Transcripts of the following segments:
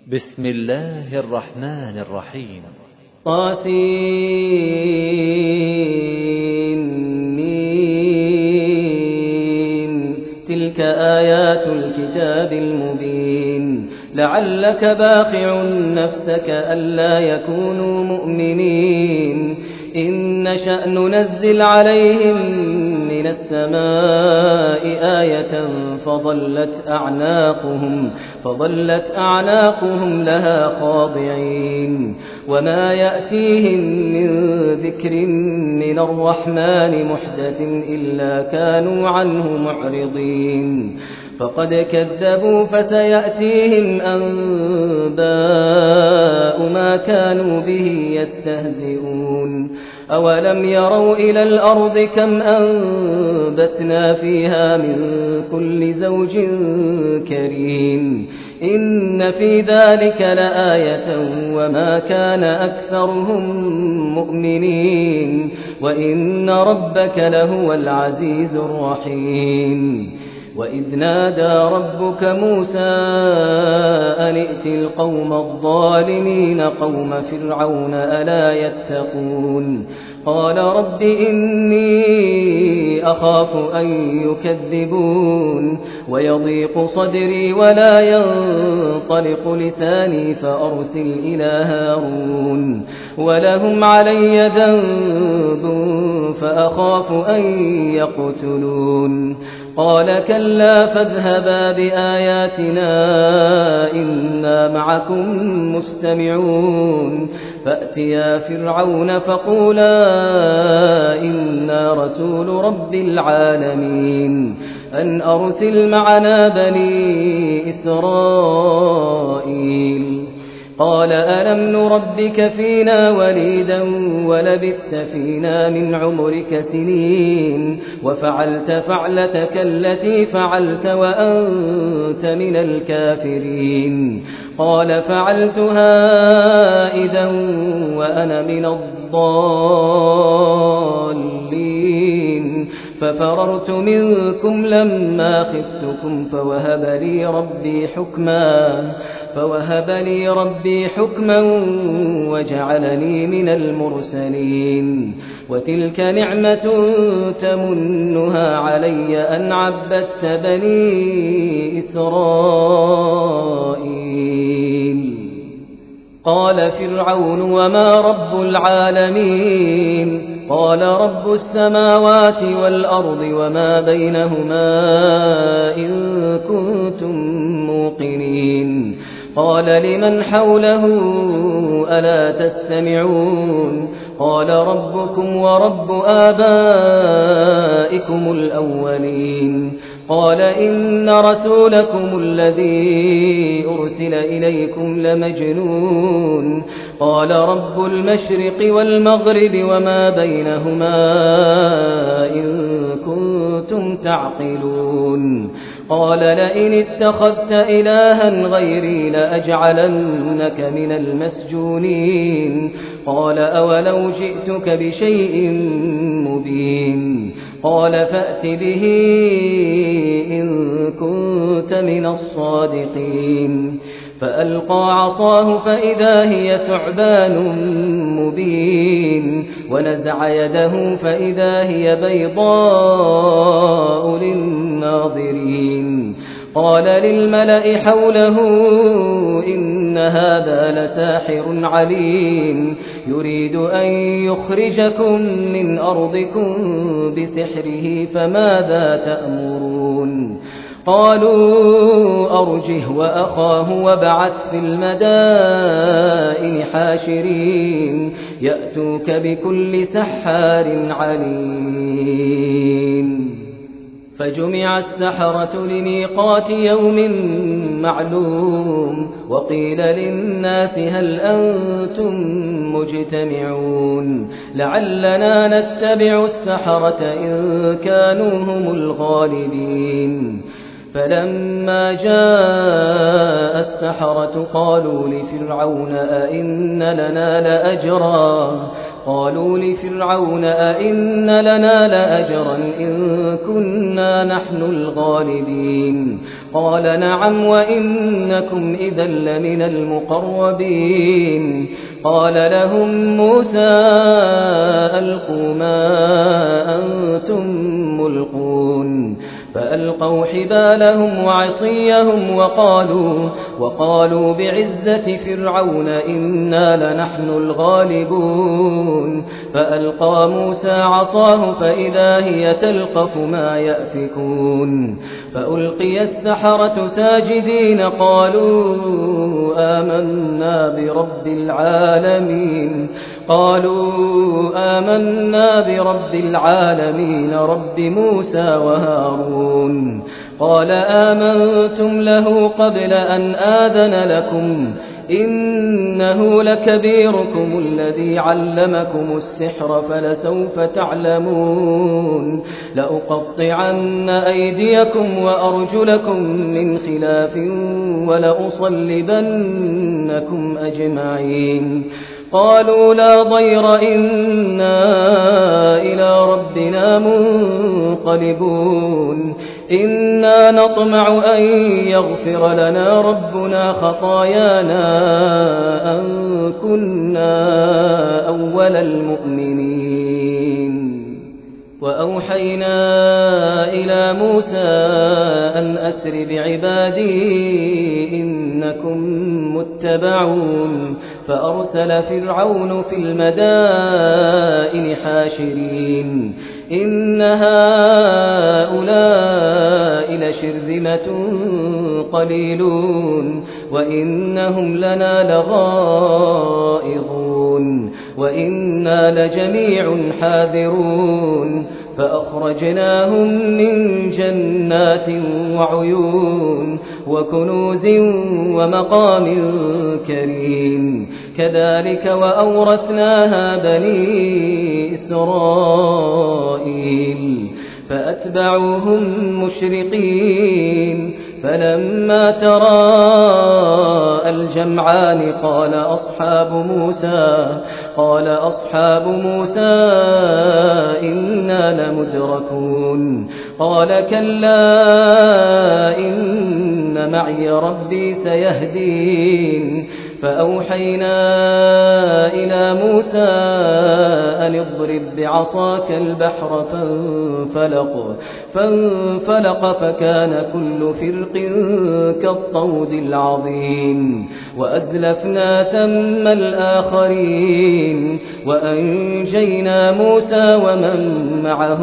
بسم الله الرحمن الرحيم. طاسين. تلك آيات الكتاب المبين. لعلك باخع نفسك ألا يكونوا مؤمنين إن نشأ ننزل عليهم من السماء آية فظلت أعناقهم لها خاضعين وما يأتيهم من ذكر من الرحمن محدث إلا كانوا عنه معرضين فقد كذبوا فسيأتيهم أنباء ما كانوا به يستهزئون أولم يروا إلى الأرض كم أنبتنا فيها من كل زوج كريم إن في ذلك لآية وما كان أكثرهم مؤمنين وإن ربك لهو العزيز الرحيم وإذ نادى ربك موسى أن ائت القوم الظالمين قوم فرعون ألا يتقون قال رب إني أخاف أن يكذبون ويضيق صدري ولا ينطلق لساني فأرسل إلى هارون ولهم علي ذنب فأخاف أن يقتلون قال كلا فاذهبا بآياتنا إنا معكم مستمعون فأتيا فرعون فقولا إنا رسول رب العالمين أن أرسل معنا بني إسرائيل قال ألم نربك فينا وليدا ولبثت فينا من عمرك سنين وفعلت فعلتك التي فعلت وأنت من الكافرين قال فعلتها إذا وأنا من الضالين ففررت منكم لما خفتكم فوهب لي ربي حكما وجعلني من المرسلين وتلك نعمة تمنها علي أن عبدت بني إسرائيل قال فرعون وما رب العالمين قال رب السماوات والأرض وما بينهما إن كنتم موقنين قال لمن حوله ألا تستمعون قال ربكم ورب آبائكم الأولين قال إن رسولكم الذي أرسل إليكم لمجنون قال رب المشرق والمغرب وما بينهما إن كنتم تعقلون قال لئن اتخذت إلها غيري لأجعلنك من المسجونين قال أولو جئتك بشيء مبين قال فأت به إن كنت من الصادقين فألقى عصاه فإذا هي ثعبان مبين ونزع يده فإذا هي بيضاء للناظرين قال للملأ حوله إن هذا لساحر عليم يريد أن يخرجكم من أرضكم بسحره فماذا تأمرون قالوا أرجه وأخاه وابعث في المدائن حاشرين يأتوك بكل سحار عليم فجمع السحرة لميقات يوم معلوم وقيل للناس هل أنتم مجتمعون لعلنا نتبع السحرة إن كانوا هم الغالبين فلما جاء السحرة قالوا لفرعون أئن لنا لأجرا إن كنا نحن الغالبين قال نعم وإنكم إذا لمن المقربين قال لهم موسى ألقوا ما أنتم ملقون فألقوا حبالهم وعصيهم وقالوا بعزة فرعون إنا لنحن الغالبون فألقى موسى عصاه فإذا هي تلقف ما يأفكون فألقي السحرة ساجدين قالوا آمنا برب العالمين رب موسى وهارون قال آمنتم له قبل أن آذن لكم إنه لكبيركم الذي علمكم السحر فلسوف تعلمون لأقطعن أيديكم وأرجلكم من خلاف ولأصلبنكم أجمعين قالوا لا ضير إنا إلى ربنا منقلبون إنا نطمع أن يغفر لنا ربنا خطايانا أن كنا أول المؤمنين وأوحينا إلى موسى أن أسر بعبادي إنكم متبعون فأرسل فرعون في المدائن حاشرين إن هؤلاء لشرذمة قليلون وإنهم لنا لغائظون وإنا لجميع حاذرون فأخرجناهم من جنات وعيون وكنوز ومقام كريم كذلك وأورثناها بني إسرائيل فأتبعوهم مشرقين فلما تراءى الجمعان قال أصحاب موسى إنا لمدركون قال كلا إن معي ربي سيهدين فأوحينا إلى موسى أن اضرب بعصاك البحر فانفلق فكان كل فرق كالطود العظيم وأزلفنا ثم الآخرين وأنجينا موسى ومن معه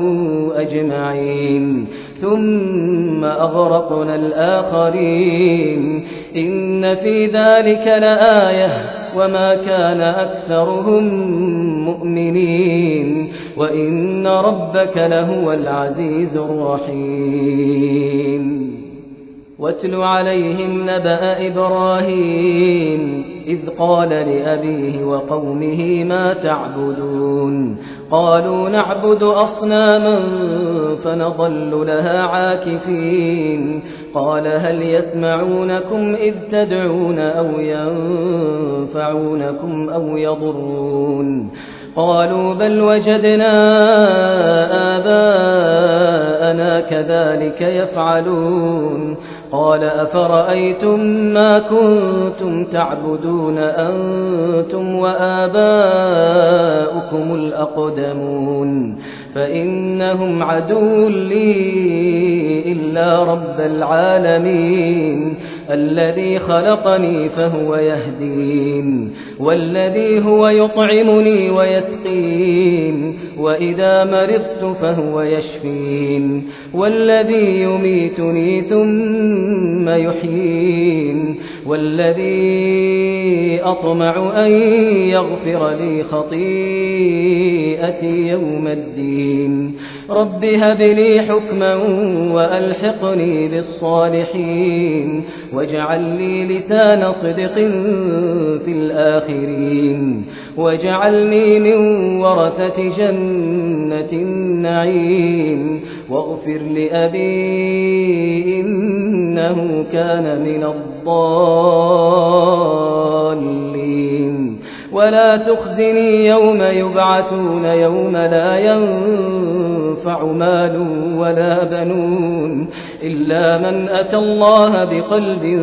أجمعين ثم أغرقنا الآخرين إن في ذلك لآية وما كان أكثرهم مؤمنين وإن ربك لهو العزيز الرحيم واتل عليهم نبأ إبراهيم إذ قال لأبيه وقومه ما تعبدون قالوا نعبد أصناما فنظل لها عاكفين قال هل يسمعونكم إذ تدعون أو ينفعونكم أو يضرون قالوا بل وجدنا آباءنا كذلك يفعلون قال أفرأيتم ما كنتم تعبدون أنتم وآباؤكم الأقدمون فإنهم عدو لي إلا رب العالمين الذي خلقني فهو يهدين والذي هو يطعمني ويسقين وإذا مرضت فهو يشفين والذي يميتني ثم يحيين والذي أطمع أن يغفر لي خطيئتي يوم الدين رب هب لي حكما وألحقني بالصالحين واجعل لي لسان صدق في الآخرين واجعلني من ورثة جنة النعيم واغفر لأبي إنه كان من الضالين ولا تخزني يوم يبعثون يوم لا ينفع مال ولا بنون إلا من أتى الله بقلب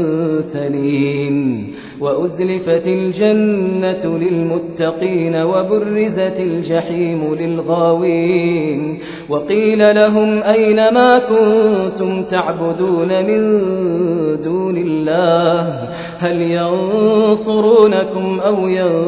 سليم وأزلفت الجنة للمتقين وبرزت الجحيم للغاوين وقيل لهم أين ما كنتم تعبدون من دون الله هل ينصرونكم أو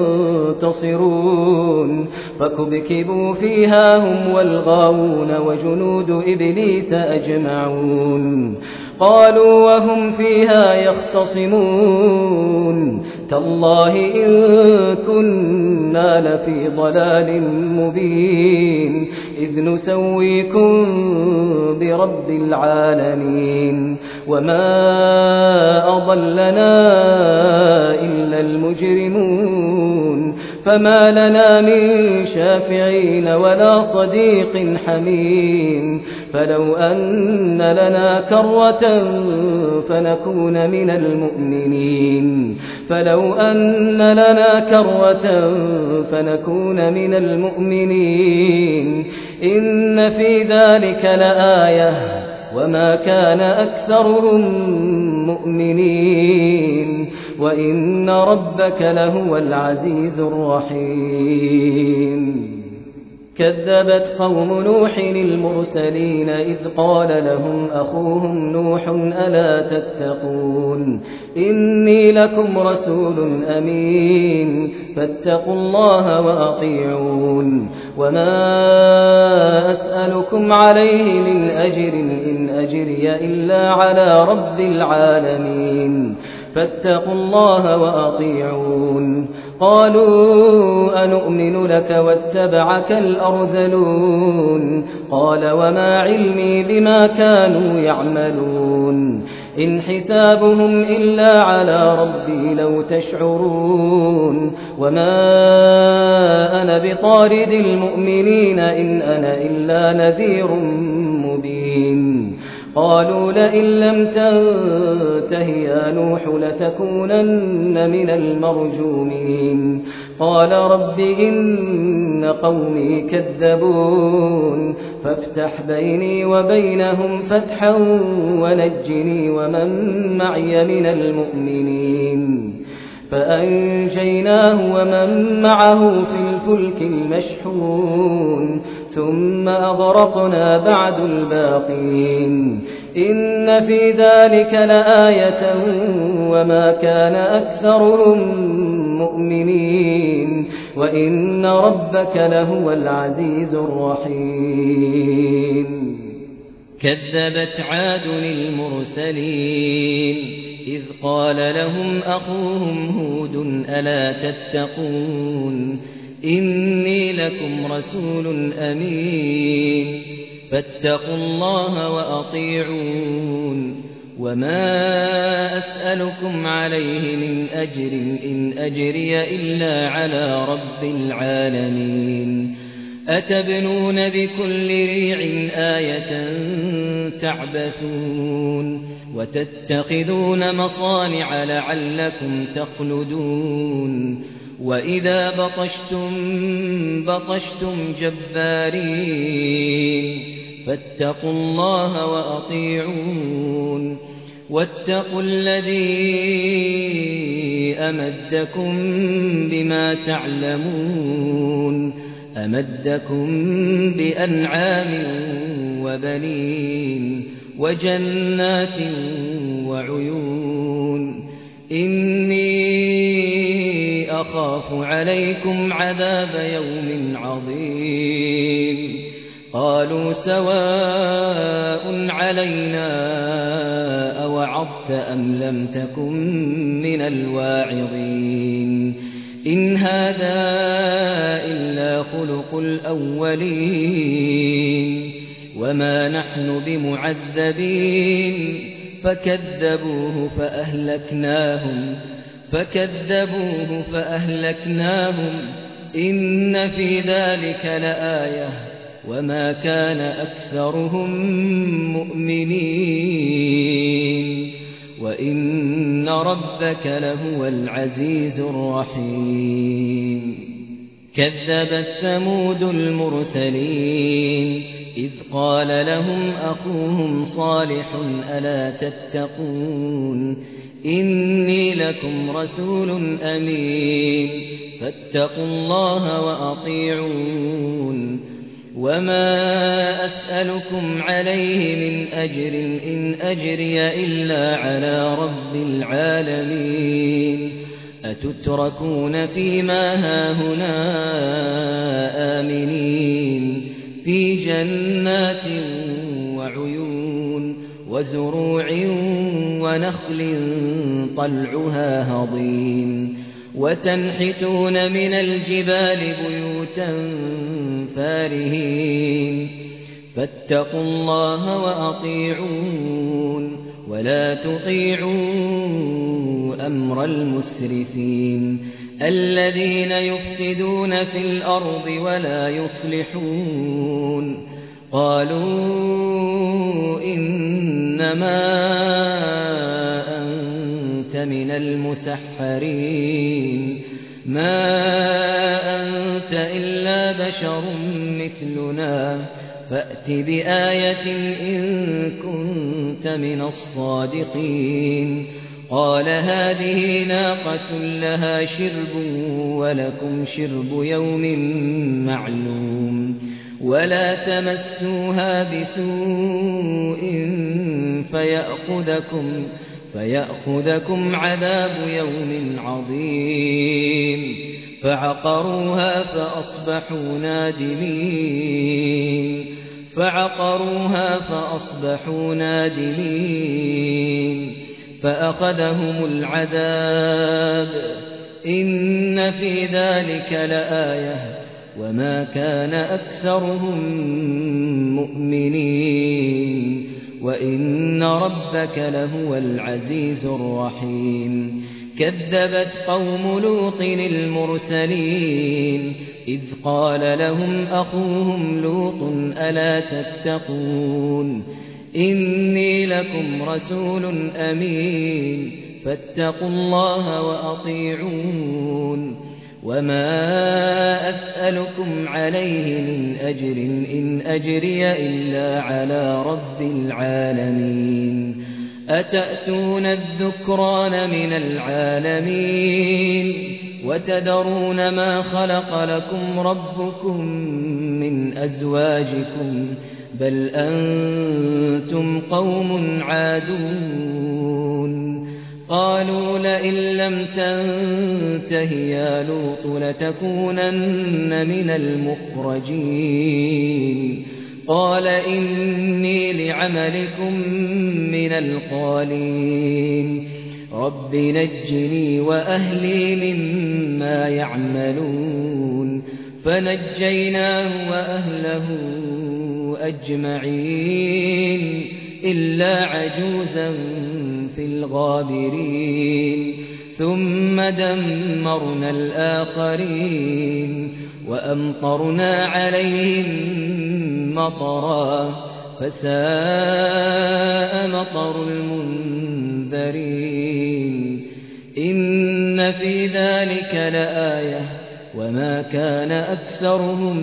ينتصرون فكبكبوا فيها هم والغاوون وجنود إبليس أجمعون قالوا وهم فيها يختصمون تالله إن كنا لفي ضلال مبين إذ نسويكم برب العالمين وما أضلنا إلا المجرمون فما لنا من شافعين ولا صديق حميم فلو أن لنا كرة فنكون من المؤمنين إن في ذلك لآية وما كان أكثرهم مؤمنين وإن ربك لهو العزيز الرحيم كذبت قوم نوح المرسلين إذ قال لهم أخوهم نوح ألا تتقون إني لكم رسول أمين فاتقوا الله وأطيعون وما أسألكم عليه من أجر إن أجري إلا على رب العالمين فاتقوا الله وأطيعون قالوا أنؤمن لك واتبعك الأرذلون قال وما علمي بما كانوا يعملون إن حسابهم إلا على ربي لو تشعرون وما أنا بطارد المؤمنين إن أنا إلا نذير مبين قالوا لئن لم تنته يا نوح لتكونن من المرجومين قال رب إن قومي كذبون فافتح بيني وبينهم فتحا ونجني ومن معي من المؤمنين فأنجيناه ومن معه في الفلك المشحون ثم أغرقنا بعد الباقين إن في ذلك لآية وما كان أكثرهم مؤمنين وإن ربك لهو العزيز الرحيم كذبت عاد المرسلين إذ قال لهم أخوهم هود ألا تتقون إني لكم رسول أمين فاتقوا الله وأطيعون وما أسألكم عليه من أجر إن أجري إلا على رب العالمين أتبنون بكل ريع آية تعبثون وتتخذون مصانع لعلكم تخلدون وإذا بطشتم جبارين فاتقوا الله وأطيعون واتقوا الذي أمدكم بما تعلمون أمدكم بأنعام وبنين وجنات وعيون إني أخاف عليكم عذاب يوم عظيم قالوا سواء علينا أوعظت أم لم تكن من الواعظين إن هذا إلا خلق الأولين وما نحن بمعذبين فكذبوه فأهلكناهم إن في ذلك لآية وما كان أكثرهم مؤمنين وإن ربك لهو العزيز الرحيم كذبت ثمود المرسلين إذ قال لهم أخوهم صالح ألا تتقون إني لكم رسول أمين فاتقوا الله وأطيعون وما أسألكم عليه من أجر إن أجري إلا على رب العالمين أتتركون فيما هاهنا آمنين في جنات وعيون وزروع ونخل طلعها هضيم وتنحتون من الجبال بيوتا فارهين فاتقوا الله وأطيعون ولا تطيعوا أمر المسرفين الذين يفسدون في الأرض ولا يصلحون قالوا إنما أنت من المسحرين ما أنت إلا بشر مثلنا فأت بآية إن كنت من الصادقين قال هذه ناقة لها شرب ولكم شرب يوم معلوم ولا تمسوها بسوء فيأخذكم عذاب يوم عظيم فعقروها فأصبحوا نادمين فأخذهم العذاب إن في ذلك لآية وما كان أكثرهم مؤمنين وإن ربك لهو العزيز الرحيم كذبت قوم لوط المرسلين إذ قال لهم أخوهم لوط ألا تتقون إني لكم رسول أمين فاتقوا الله وأطيعون وما أسألكم عليه من أجر إن أجري إلا على رب العالمين أتأتون الذكران من العالمين وتذرون ما خلق لكم ربكم من أزواجكم بل أنتم قوم عادون قالوا لئن لم تنته يا لوط لتكونن من المخرجين قال إني لعملكم من القالين رب نجني وأهلي مما يعملون فنجيناه وأهله أجمعين إلا عجوزا في الغابرين ثم دمرنا الآخرين وأمطرنا عليهم مطرا فساء مطر المنذرين إن في ذلك لآية وما كان أكثرهم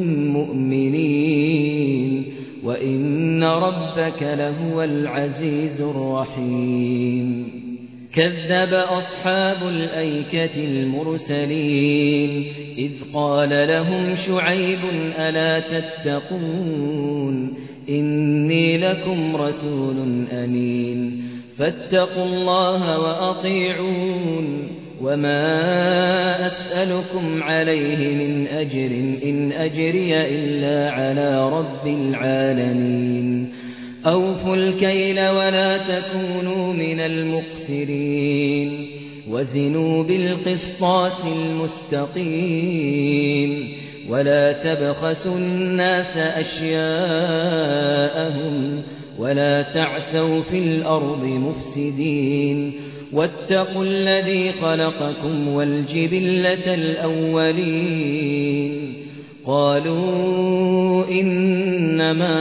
مؤمنين وإن ربك لهو العزيز الرحيم كذب أصحاب الأيكة المرسلين إذ قال لهم شعيب ألا تتقون إني لكم رسول أمين فاتقوا الله وأطيعون وما أسألكم عليه من أجر إن أجري إلا على رب العالمين أوفوا الكيل ولا تكونوا من المخسرين وزنوا بالقسطاس المستقيم ولا تبخسوا الناس أشياءهم ولا تعثوا في الأرض مفسدين واتقوا الذي خلقكم والجبلة الأولين قالوا إنما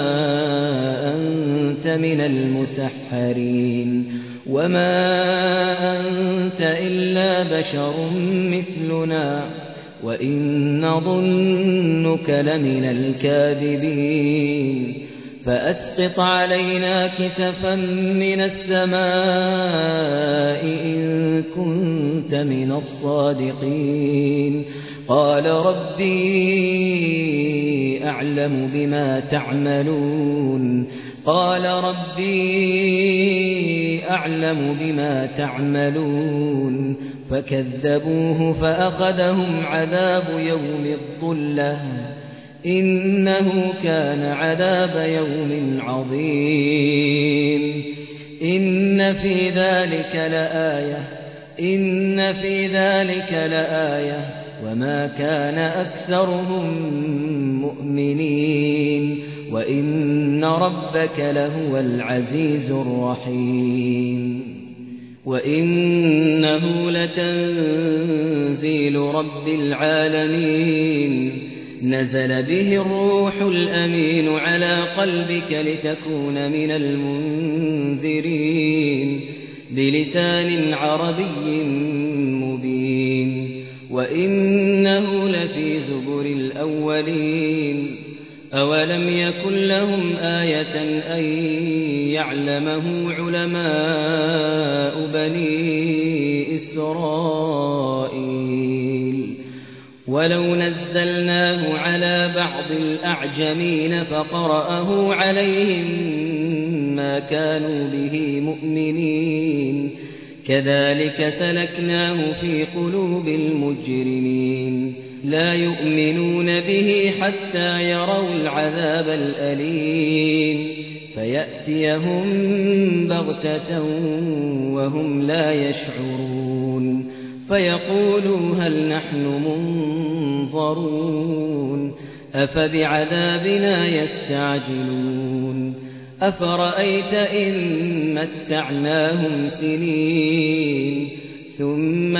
أنت من المسحرين وما أنت إلا بشر مثلنا وإن نظنك لمن الكاذبين فأسقط علينا كسفا من السماء إن كنت من الصادقين قال ربي أعلم بما تعملون فكذبوه فأخذهم عذاب يوم الظلة إنه كان عذاب يوم عظيم إن في ذلك لآية وما كان أكثرهم مؤمنين وإن ربك لهو العزيز الرحيم وإنه لتنزيل رب العالمين نزل به الروح الأمين على قلبك لتكون من المنذرين بلسان عربي مبين وإنه لفي زبر الأولين أولم يكن لهم آية أن يعلمه علماء بني إسرائيل ولو نزلناه على بعض الأعجمين فقرأه عليهم ما كانوا به مؤمنين كذلك سلكناه في قلوب المجرمين لا يؤمنون به حتى يروا العذاب الأليم فيأتيهم بغتة وهم لا يشعرون فيقولوا هل نحن منظرون أفبعذابنا يستعجلون أفرأيت إن متعناهم سنين ثم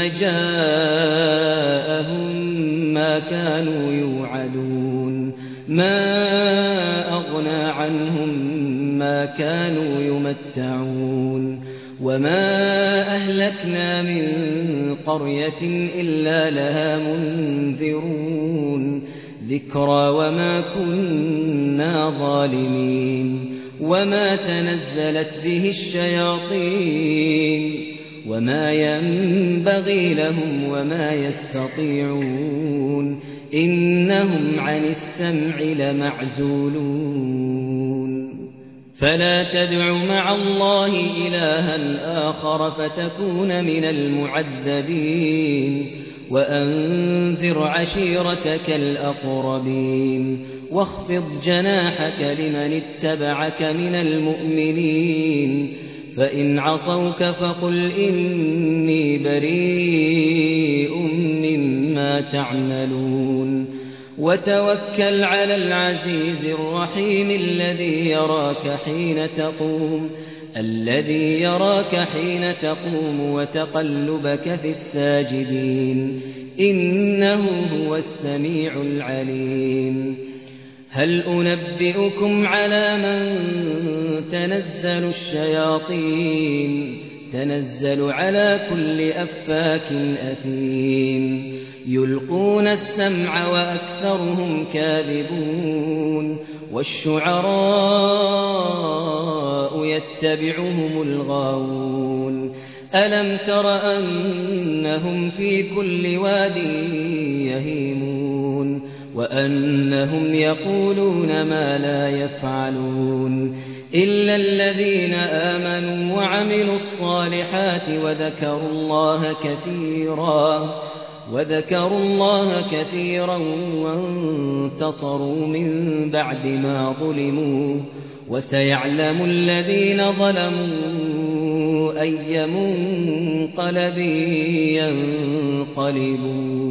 جاءهم ما كانوا يوعدون ما أغنى عنهم ما كانوا يمتعون وما أهلكنا من قرية إلا لها منذرون ذكرى وما كنا ظالمين وما تنزلت به الشياطين وما ينبغي لهم وما يستطيعون إنهم عن السمع لمعزولون فلا تدع مع الله إلها آخر فتكون من المعذبين وأنذر عشيرتك الأقربين واخفض جناحك لمن اتبعك من المؤمنين فإن عصوك فقل إني بريء مما تعملون وتوكل على العزيز الرحيم الذي يراك حين تقوم وتقلبك في الساجدين إنه هو السميع العليم هل أنبئكم على من تنزل الشياطين تنزل على كل أفاك أثيم يلقون السمع وأكثرهم كاذبون والشعراء يتبعهم الغاوون ألم تر أنهم في كل واد يهيمون وأنهم يقولون ما لا يفعلون إلا الذين آمنوا وعملوا الصالحات وذكروا الله كثيرا وانتصروا من بعد ما ظلموا وسيعلم الذين ظلموا أي منقلب ينقلبون